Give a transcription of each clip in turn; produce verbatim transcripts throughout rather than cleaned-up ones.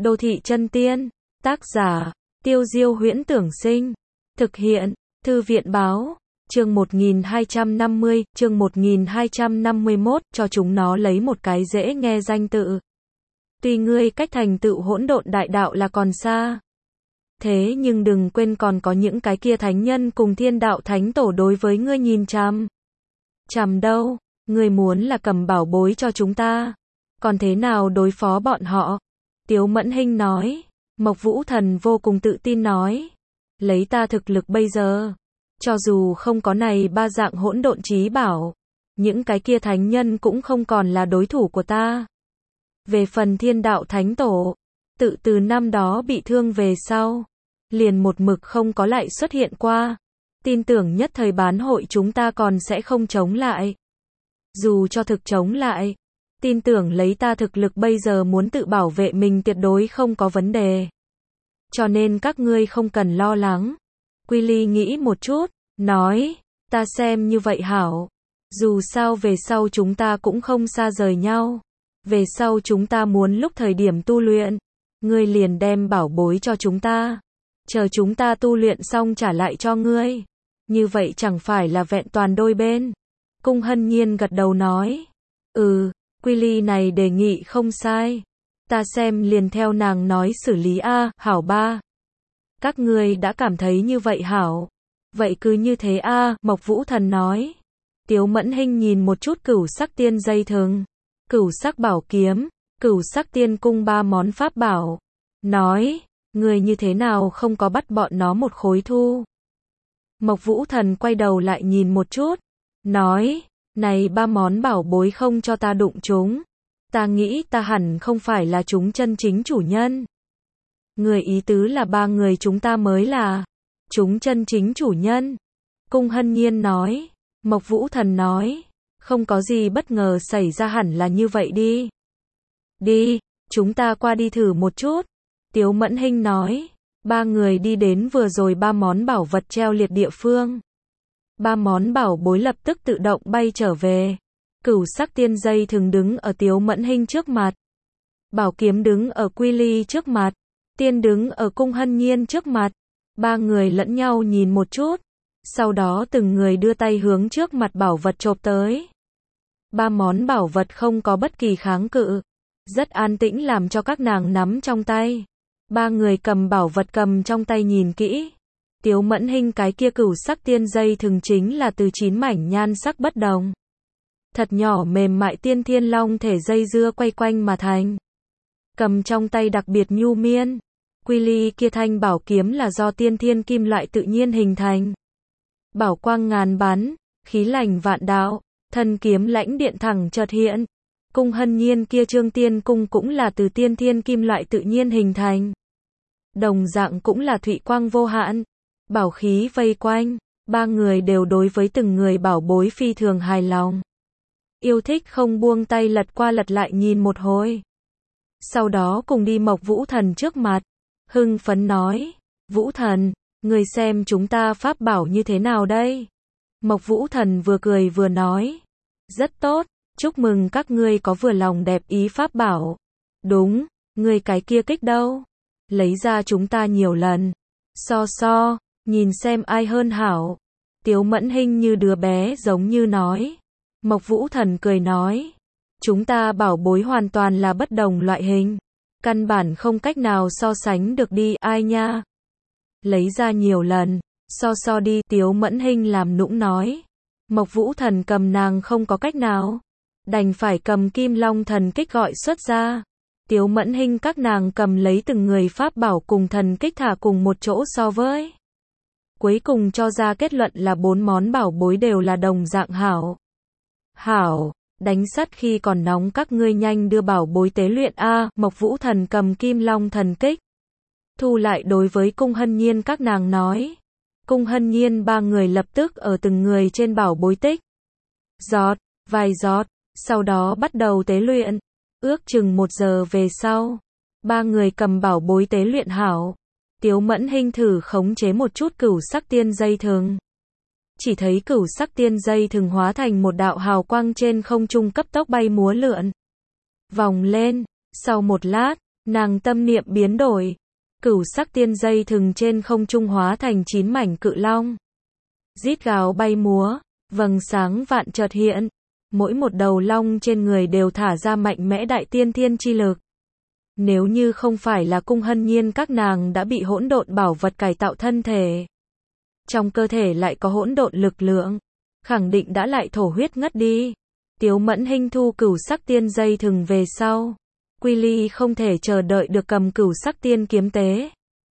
Đô thị chân tiên. Tác giả, Tiêu Diêu Huyễn Tưởng Sinh. Thực hiện, Thư viện Báo. Chương một nghìn hai trăm năm mươi, chương một nghìn hai trăm năm mươi mốt, cho chúng nó lấy một cái dễ nghe danh tự. Tuy ngươi cách thành tựu hỗn độn đại đạo là còn xa. Thế nhưng đừng quên còn có những cái kia thánh nhân cùng thiên đạo thánh tổ đối với ngươi nhìn chằm. Chằm đâu, ngươi muốn là cầm bảo bối cho chúng ta. Còn thế nào đối phó bọn họ? Tiếu Mẫn Hinh nói. Mộc Vũ Thần vô cùng tự tin nói. Lấy ta thực lực bây giờ. Cho dù không có này ba dạng hỗn độn chí bảo. Những cái kia thánh nhân cũng không còn là đối thủ của ta. Về phần thiên đạo thánh tổ. Tự từ năm đó bị thương về sau. Liền một mực không có lại xuất hiện qua. Tin tưởng nhất thời bán hội chúng ta còn sẽ không chống lại. Dù cho thực chống lại. Tin tưởng lấy ta thực lực bây giờ muốn tự bảo vệ mình tuyệt đối không có vấn đề. Cho nên các ngươi không cần lo lắng. Quy Ly nghĩ một chút, nói, ta xem như vậy hảo. Dù sao về sau chúng ta cũng không xa rời nhau. Về sau chúng ta muốn lúc thời điểm tu luyện. Ngươi liền đem bảo bối cho chúng ta. Chờ chúng ta tu luyện xong trả lại cho ngươi. Như vậy chẳng phải là vẹn toàn đôi bên. Cung Hân Nhiên gật đầu nói. Ừ, Quy Ly này đề nghị không sai. Ta xem liền theo nàng nói xử lý a, hảo ba. Các ngươi đã cảm thấy như vậy hảo. Vậy cứ như thế a, Mộc Vũ Thần nói. Tiếu Mẫn Hinh nhìn một chút cửu sắc tiên dây thừng, cửu sắc bảo kiếm, cửu sắc tiên cung ba món pháp bảo. Nói, người như thế nào không có bắt bọn nó một khối thu. Mộc Vũ Thần quay đầu lại nhìn một chút. Nói, này ba món bảo bối không cho ta đụng chúng. Ta nghĩ ta hẳn không phải là chúng chân chính chủ nhân. Người ý tứ là ba người chúng ta mới là chúng chân chính chủ nhân. Cung Hân Nhiên nói. Mộc Vũ Thần nói. Không có gì bất ngờ xảy ra hẳn là như vậy đi. Đi, chúng ta qua đi thử một chút. Tiếu Mẫn Hinh nói. Ba người đi đến vừa rồi ba món bảo vật treo liệt địa phương. Ba món bảo bối lập tức tự động bay trở về. Cửu sắc tiên dây thường đứng ở Tiếu Mẫn Hinh trước mặt. Bảo kiếm đứng ở Quy Ly trước mặt. Tiên đứng ở Cung Hân Nhiên trước mặt. Ba người lẫn nhau nhìn một chút. Sau đó từng người đưa tay hướng trước mặt bảo vật chộp tới. Ba món bảo vật không có bất kỳ kháng cự. Rất an tĩnh làm cho các nàng nắm trong tay. Ba người cầm bảo vật cầm trong tay nhìn kỹ. Tiếu Mẫn Hinh cái kia cửu sắc tiên dây thường chính là từ chín mảnh nhan sắc bất đồng. Thật nhỏ mềm mại tiên thiên long thể dây dưa quay quanh mà thành. Cầm trong tay đặc biệt nhu miên. Quy Ly kia thanh bảo kiếm là do tiên thiên kim loại tự nhiên hình thành. Bảo quang ngàn bắn, khí lành vạn đạo, thân kiếm lãnh điện thẳng chợt hiện. Cung Hân Nhiên kia trương tiên cung cũng là từ tiên thiên kim loại tự nhiên hình thành. Đồng dạng cũng là thụy quang vô hạn. Bảo khí vây quanh, ba người đều đối với từng người bảo bối phi thường hài lòng. Yêu thích không buông tay lật qua lật lại nhìn một hồi. Sau đó cùng đi Mộc Vũ Thần trước mặt. Hưng phấn nói, Vũ Thần, người xem chúng ta pháp bảo như thế nào đây? Mộc Vũ Thần vừa cười vừa nói, rất tốt, chúc mừng các ngươi có vừa lòng đẹp ý pháp bảo. Đúng, người cái kia kích đâu? Lấy ra chúng ta nhiều lần. So so, nhìn xem ai hơn hảo. Tiếu Mẫn Hinh như đứa bé giống như nói. Mộc Vũ Thần cười nói, chúng ta bảo bối hoàn toàn là bất đồng loại hình. Căn bản không cách nào so sánh được đi, ai nha. Lấy ra nhiều lần, so so đi, Tiếu Mẫn Hinh làm nũng nói. Mộc Vũ Thần cầm nàng không có cách nào. Đành phải cầm Kim Long thần kích gọi xuất ra. Tiếu Mẫn Hinh các nàng cầm lấy từng người pháp bảo cùng thần kích thả cùng một chỗ so với. Cuối cùng cho ra kết luận là bốn món bảo bối đều là đồng dạng hảo. Hảo, đánh sắt khi còn nóng các ngươi nhanh đưa bảo bối tế luyện a. Mộc Vũ Thần cầm Kim Long thần kích. Thu lại đối với Cung Hân Nhiên các nàng nói. Cung Hân Nhiên ba người lập tức ở từng người trên bảo bối tích. Giọt, vài giọt, sau đó bắt đầu tế luyện. Ước chừng một giờ về sau. Ba người cầm bảo bối tế luyện hảo. Tiếu Mẫn Hinh thử khống chế một chút cửu sắc tiên dây thừng. Chỉ thấy cửu sắc tiên dây thừng hóa thành một đạo hào quang trên không trung cấp tốc bay múa lượn. Vòng lên, sau một lát, Nàng tâm niệm biến đổi. Cửu sắc tiên dây thừng trên không trung hóa thành chín mảnh cự long. Rít gào bay múa, vầng sáng vạn chợt hiện. Mỗi một đầu long trên người đều thả ra mạnh mẽ đại tiên thiên chi lực. Nếu như không phải là Cung Hân Nhiên các nàng đã bị hỗn độn bảo vật cải tạo thân thể. Trong cơ thể lại có hỗn độn lực lượng. Khẳng định đã lại thổ huyết ngất đi. Tiếu Mẫn Hinh thu cửu sắc tiên dây thừng về sau. Quy Ly không thể chờ đợi được cầm cửu sắc tiên kiếm tế.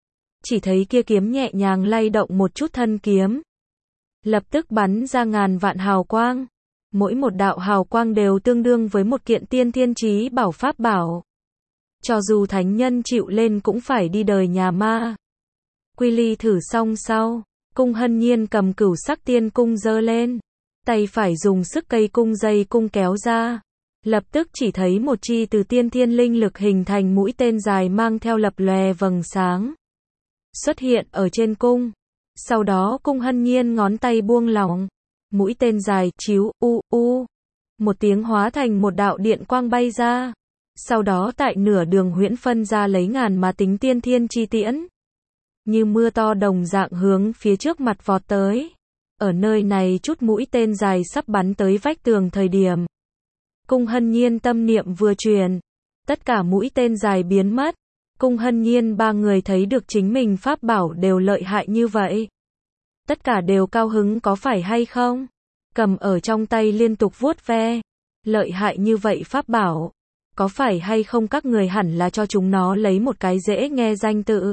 Chỉ thấy kia kiếm nhẹ nhàng lay động một chút thân kiếm. Lập tức bắn ra ngàn vạn hào quang. Mỗi một đạo hào quang đều tương đương với một kiện tiên thiên chí bảo pháp bảo. Cho dù thánh nhân chịu lên cũng phải đi đời nhà ma. Quy Ly thử xong sau, Cung Hân Nhiên cầm cửu sắc tiên cung giơ lên. Tay phải dùng sức cây cung dây cung kéo ra. Lập tức chỉ thấy một chi từ tiên thiên linh lực hình thành mũi tên dài mang theo lập lòe vầng sáng. Xuất hiện ở trên cung. Sau đó Cung Hân Nhiên ngón tay buông lỏng. Mũi tên dài chiếu u u. Một tiếng hóa thành một đạo điện quang bay ra. Sau đó tại nửa đường huyễn phân ra lấy ngàn mà tính tiên thiên chi tiễn. Như mưa to đồng dạng hướng phía trước mặt vọt tới. Ở nơi này chút mũi tên dài sắp bắn tới vách tường thời điểm. Cung Hân Nhiên tâm niệm vừa truyền. Tất cả mũi tên dài biến mất. Cung Hân Nhiên ba người thấy được chính mình pháp bảo đều lợi hại như vậy. Tất cả đều cao hứng có phải hay không? Cầm ở trong tay liên tục vuốt ve. Lợi hại như vậy pháp bảo. Có phải hay không các người hẳn là cho chúng nó lấy một cái dễ nghe danh tự.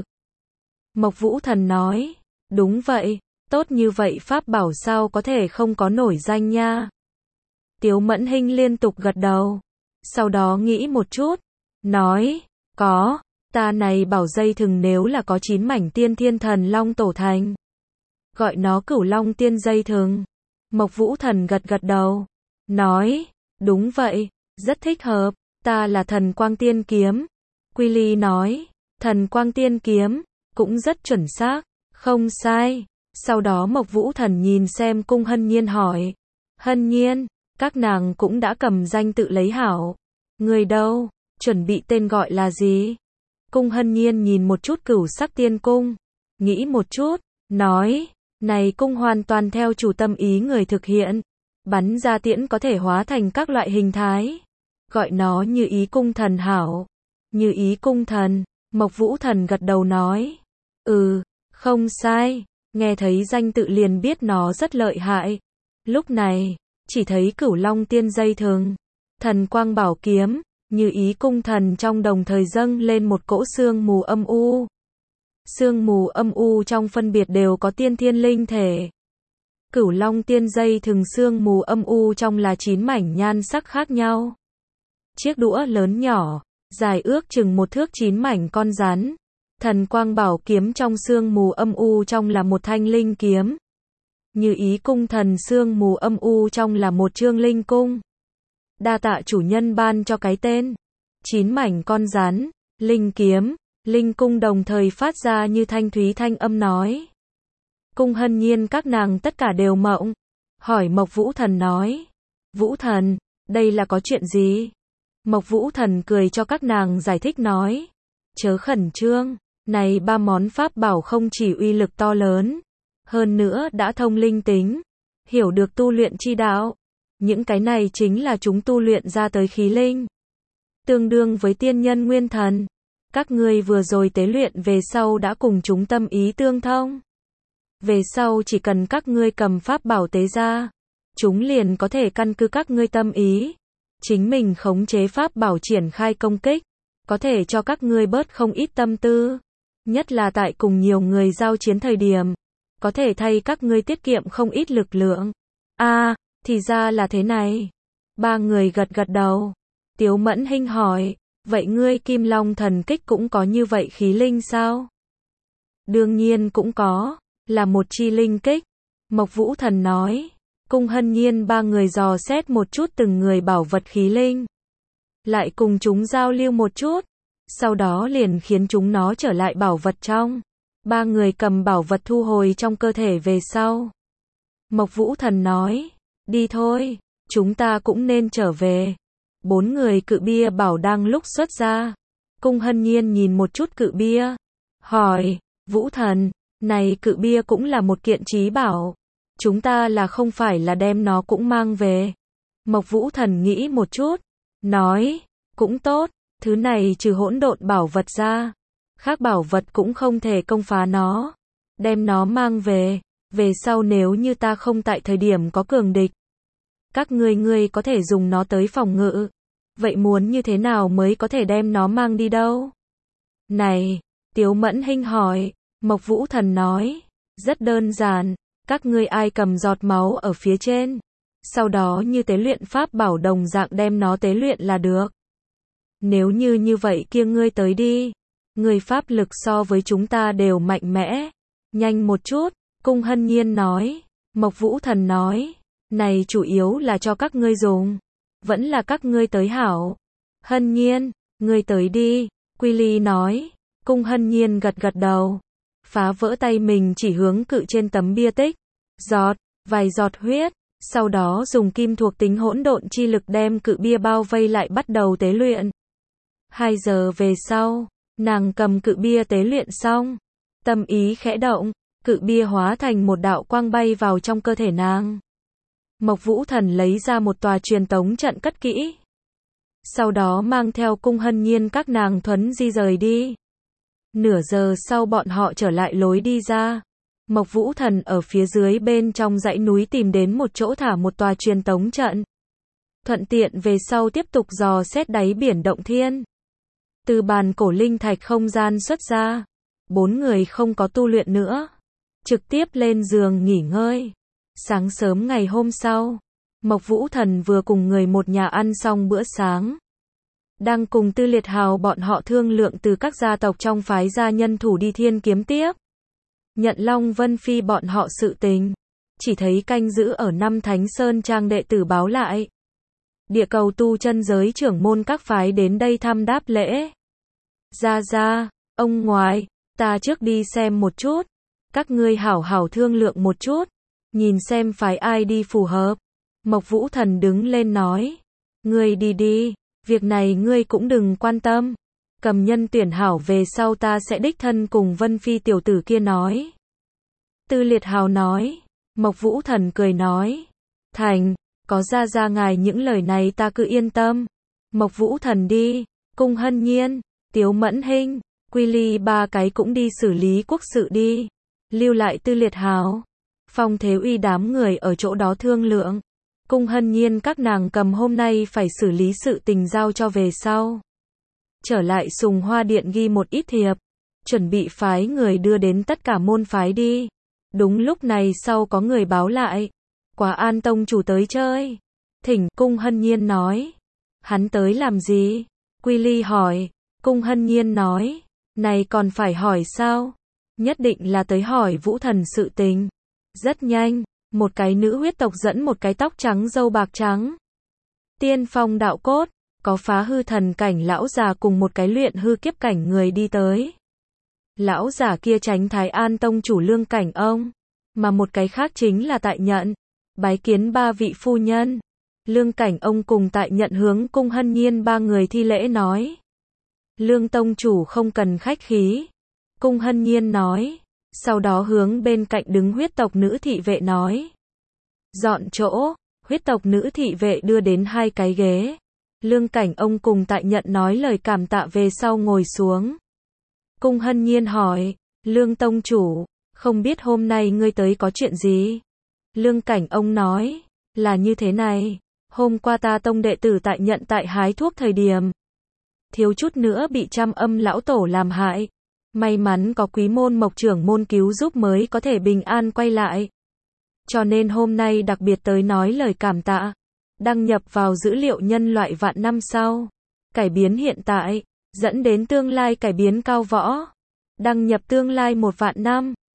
Mộc Vũ Thần nói. Đúng vậy. Tốt như vậy pháp bảo sao có thể không có nổi danh nha. Tiếu Mẫn Hinh liên tục gật đầu. Sau đó nghĩ một chút. Nói. Có. Ta này bảo dây thừng nếu là có chín mảnh tiên thiên thần long tổ thành. Gọi nó cửu long tiên dây thừng. Mộc Vũ Thần gật gật đầu. Nói. Đúng vậy. Rất thích hợp. Ta là thần quang tiên kiếm. Quy Ly nói. Thần quang tiên kiếm. Cũng rất chuẩn xác. Không sai. Sau đó Mộc Vũ Thần nhìn xem Cung Hân Nhiên hỏi. Hân Nhiên. Các nàng cũng đã cầm danh tự lấy hảo. Người đâu? Chuẩn bị tên gọi là gì? Cung Hân Nhiên nhìn một chút cửu sắc tiên cung. Nghĩ một chút. Nói. Này cung hoàn toàn theo chủ tâm ý người thực hiện. Bắn ra tiễn có thể hóa thành các loại hình thái. Gọi nó như ý cung thần hảo. Như ý cung thần. Mộc Vũ Thần gật đầu nói. Ừ, không sai. Nghe thấy danh tự liền biết nó rất lợi hại. Lúc này, chỉ thấy cửu long tiên dây thừng. Thần quang bảo kiếm. Như ý cung thần trong đồng thời dâng lên một cỗ sương mù âm u. Sương mù âm u trong phân biệt đều có tiên thiên linh thể. Cửu long tiên dây thừng sương mù âm u trong là chín mảnh nhan sắc khác nhau. Chiếc đũa lớn nhỏ, dài ước chừng một thước chín mảnh con rắn. Thần quang bảo kiếm trong sương mù âm u trong là một thanh linh kiếm. Như ý cung thần sương mù âm u trong là một chương linh cung. Đa tạ chủ nhân ban cho cái tên. Chín mảnh con rắn, linh kiếm, linh cung đồng thời phát ra như thanh thúy thanh âm nói. Cung Hân Nhiên các nàng tất cả đều mộng. Hỏi Mộc Vũ Thần nói. Vũ Thần, đây là có chuyện gì? Mộc Vũ Thần cười cho các nàng giải thích nói. Chớ khẩn trương, này ba món pháp bảo không chỉ uy lực to lớn, hơn nữa đã thông linh tính, hiểu được tu luyện chi đạo. Những cái này chính là chúng tu luyện ra tới khí linh. Tương đương với tiên nhân nguyên thần. Các ngươi vừa rồi tế luyện về sau đã cùng chúng tâm ý tương thông. Về sau chỉ cần các ngươi cầm pháp bảo tế ra, chúng liền có thể căn cứ các ngươi tâm ý. Chính mình khống chế pháp bảo triển khai công kích. Có thể cho các ngươi bớt không ít tâm tư. Nhất là tại cùng nhiều người giao chiến thời điểm. Có thể thay các ngươi tiết kiệm không ít lực lượng. A, à, thì ra là thế này. Ba người gật gật đầu. Tiếu Mẫn Hinh hỏi. Vậy ngươi Kim Long thần kích cũng có như vậy khí linh sao? Đương nhiên cũng có. Là một chi linh kích. Mộc Vũ Thần nói. Cung Hân Nhiên ba người dò xét một chút từng người bảo vật khí linh. Lại cùng chúng giao lưu một chút. Sau đó liền khiến chúng nó trở lại bảo vật trong. Ba người cầm bảo vật thu hồi trong cơ thể về sau. Mộc Vũ Thần nói. Đi thôi, chúng ta cũng nên trở về. Bốn người cự bia bảo đang lúc xuất ra. Cung Hân Nhiên nhìn một chút cự bia, hỏi, Vũ Thần, này cự bia cũng là một kiện trí bảo, chúng ta là không phải là đem nó cũng mang về. Mộc Vũ Thần nghĩ một chút, nói, cũng tốt, thứ này trừ hỗn độn bảo vật ra, khác bảo vật cũng không thể công phá nó, đem nó mang về, về sau nếu như ta không tại thời điểm có cường địch, các ngươi ngươi có thể dùng nó tới phòng ngự, vậy muốn như thế nào mới có thể đem nó mang đi đâu? Này, Tiếu Mẫn Hinh hỏi, Mộc Vũ Thần nói, rất đơn giản, các ngươi ai cầm giọt máu ở phía trên, sau đó như tế luyện pháp bảo đồng dạng đem nó tế luyện là được. Nếu như như vậy kia ngươi tới đi, ngươi pháp lực so với chúng ta đều mạnh mẽ, nhanh một chút, Cung Hân Nhiên nói, Mộc Vũ Thần nói, này chủ yếu là cho các ngươi dùng, vẫn là các ngươi tới hảo. Hân Nhiên, ngươi tới đi, Quy Ly nói, Cung Hân Nhiên gật gật đầu, phá vỡ tay mình chỉ hướng cự trên tấm bia tích, giọt, vài giọt huyết, sau đó dùng kim thuộc tính hỗn độn chi lực đem cự bia bao vây lại bắt đầu tế luyện. Hai giờ về sau, nàng cầm cự bia tế luyện xong, tâm ý khẽ động, cự bia hóa thành một đạo quang bay vào trong cơ thể nàng. Mộc Vũ Thần lấy ra một tòa truyền tống trận cất kỹ, sau đó mang theo Cung Hân Nhiên các nàng thuấn di rời đi. Nửa giờ sau bọn họ trở lại lối đi ra. Mộc Vũ Thần ở phía dưới bên trong dãy núi tìm đến một chỗ thả một tòa truyền tống trận. Thuận tiện về sau tiếp tục dò xét đáy biển động thiên. Từ bàn cổ linh thạch không gian xuất ra, bốn người không có tu luyện nữa, trực tiếp lên giường nghỉ ngơi. Sáng sớm ngày hôm sau, Mộc Vũ Thần vừa cùng người một nhà ăn xong bữa sáng, đang cùng Tư Liệt Hào bọn họ thương lượng từ các gia tộc trong phái gia nhân thủ đi thiên kiếm tiếp, nhận Long Vân Phi bọn họ sự tình, chỉ thấy canh giữ ở năm Thánh Sơn Trang đệ tử báo lại. Địa cầu tu chân giới trưởng môn các phái đến đây thăm đáp lễ. Ra ra, ông ngoại, ta trước đi xem một chút, các ngươi hảo hảo thương lượng một chút, nhìn xem phái ai đi phù hợp. Mộc Vũ Thần đứng lên nói, ngươi đi đi, việc này ngươi cũng đừng quan tâm, cầm nhân tuyển hảo về sau ta sẽ đích thân cùng Vân Phi tiểu tử kia nói. Tư Liệt Hào nói, Mộc Vũ Thần cười nói, thành, có ra ra ngài những lời này ta cứ yên tâm. Mộc Vũ Thần đi, Cung Hân Nhiên, Tiếu Mẫn Hinh, Quy Ly ba cái cũng đi xử lý quốc sự đi, lưu lại Tư Liệt Hào, Phong Thế Uy đám người ở chỗ đó thương lượng. Cung Hân Nhiên các nàng cầm hôm nay phải xử lý sự tình giao cho về sau. Trở lại Sùng Hoa Điện ghi một ít thiệp, chuẩn bị phái người đưa đến tất cả môn phái đi. Đúng lúc này sau có người báo lại, Quá An tông chủ tới chơi. Thỉnh, Cung Hân Nhiên nói. Hắn tới làm gì? Quy Ly hỏi. Cung Hân Nhiên nói, này còn phải hỏi sao? Nhất định là tới hỏi Vũ Thần sự tình. Rất nhanh, một cái nữ huyết tộc dẫn một cái tóc trắng râu bạc trắng. Tiên phong đạo cốt, có phá hư thần cảnh lão già cùng một cái luyện hư kiếp cảnh người đi tới. Lão già kia tránh Thái An tông chủ Lương Cảnh ông, mà một cái khác chính là Tại Nhận, bái kiến ba vị phu nhân. Lương Cảnh ông cùng Tại Nhận hướng Cung Hân Nhiên ba người thi lễ nói. Lương tông chủ không cần khách khí. Cung Hân Nhiên nói, sau đó hướng bên cạnh đứng huyết tộc nữ thị vệ nói. Dọn chỗ, huyết tộc nữ thị vệ đưa đến hai cái ghế. Lương Cảnh ông cùng Tại Nhận nói lời cảm tạ về sau ngồi xuống. Cung Hân Nhiên hỏi, Lương tông chủ, không biết hôm nay ngươi tới có chuyện gì? Lương Cảnh ông nói, là như thế này, hôm qua ta tông đệ tử Tại Nhận tại hái thuốc thời điểm, thiếu chút nữa bị trăm âm lão tổ làm hại. May mắn có quý môn Mộc trưởng môn cứu giúp mới có thể bình an quay lại. Cho nên hôm nay đặc biệt tới nói lời cảm tạ. Đăng nhập vào dữ liệu nhân loại vạn năm sau. Cải biến hiện tại, dẫn đến tương lai cải biến cao võ. Đăng nhập tương lai một vạn năm.